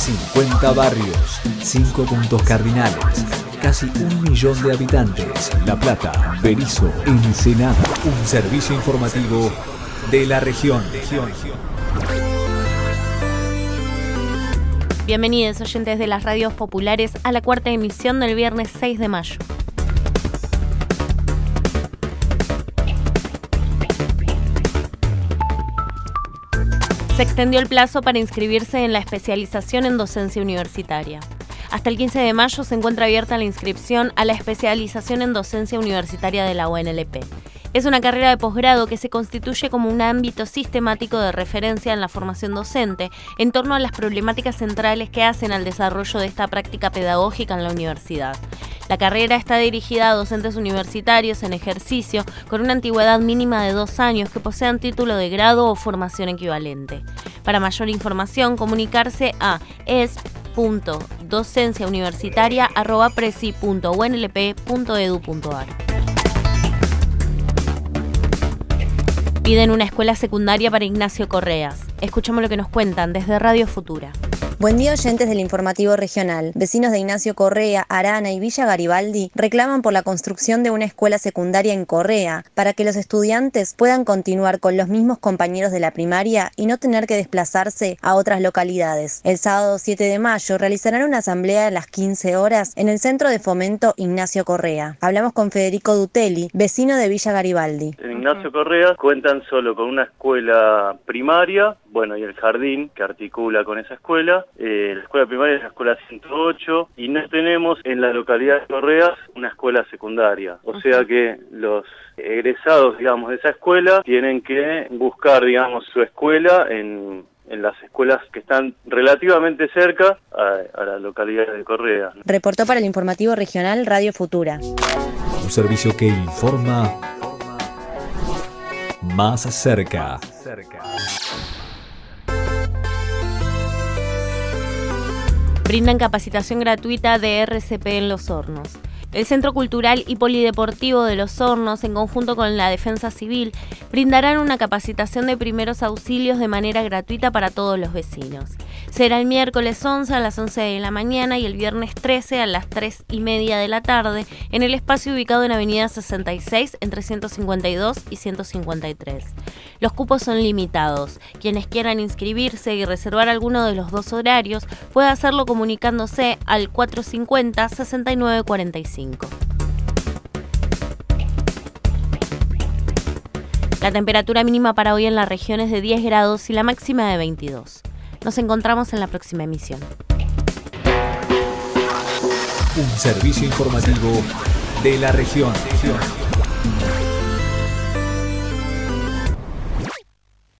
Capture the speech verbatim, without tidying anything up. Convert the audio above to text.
cincuenta barrios, cinco puntos cardinales, casi un millón de habitantes. La Plata, Berisso, Ensenada. Un servicio informativo de la región. Bienvenidos, oyentes de las radios populares, a la cuarta emisión del viernes seis de mayo. Se extendió el plazo para inscribirse en la especialización en docencia universitaria. Hasta el quince de mayo se encuentra abierta la inscripción a la especialización en docencia universitaria de la U N L P. Es una carrera de posgrado que se constituye como un ámbito sistemático de referencia en la formación docente en torno a las problemáticas centrales que hacen al desarrollo de esta práctica pedagógica en la universidad. La carrera está dirigida a docentes universitarios en ejercicio con una antigüedad mínima de dos años que posean título de grado o formación equivalente. Para mayor información, comunicarse a es punto docencia universitaria arroba presi punto u n l p punto e d u punto a r. Piden una escuela secundaria para Ignacio Correas. Escuchamos lo que nos cuentan desde Radio Futura. Buen día, oyentes del informativo regional. Vecinos de Ignacio Correa, Arana y Villa Garibaldi reclaman por la construcción de una escuela secundaria en Correa para que los estudiantes puedan continuar con los mismos compañeros de la primaria y no tener que desplazarse a otras localidades. El sábado siete de mayo realizarán una asamblea a las quince horas en el Centro de Fomento Ignacio Correa. Hablamos con Federico Dutelli, vecino de Villa Garibaldi. En Ignacio Correa cuentan solo con una escuela primaria, bueno, y el jardín que articula con esa escuela. Eh, la escuela primaria es la escuela ciento ocho y no tenemos en la localidad de Correas una escuela secundaria. O sea que los egresados, digamos, de esa escuela tienen que buscar, digamos, su escuela en, en las escuelas que están relativamente cerca a, a la localidad de Correas. Reportó para el informativo regional Radio Futura. Un servicio que informa más cerca. Brindan capacitación gratuita de R C P en Los Hornos. El Centro Cultural y Polideportivo de Los Hornos, en conjunto con la Defensa Civil, brindarán una capacitación de primeros auxilios de manera gratuita para todos los vecinos. Será el miércoles once a las once de la mañana y el viernes trece a las tres y media de la tarde en el espacio ubicado en Avenida sesenta y seis entre ciento cincuenta y dos y ciento cincuenta y tres. Los cupos son limitados. Quienes quieran inscribirse y reservar alguno de los dos horarios puede hacerlo comunicándose al cuatrocientos cincuenta, sesenta y nueve cuarenta y cinco. La temperatura mínima para hoy en la región es de diez grados y la máxima de veintidós. Nos encontramos en la próxima emisión. Un servicio informativo de la región.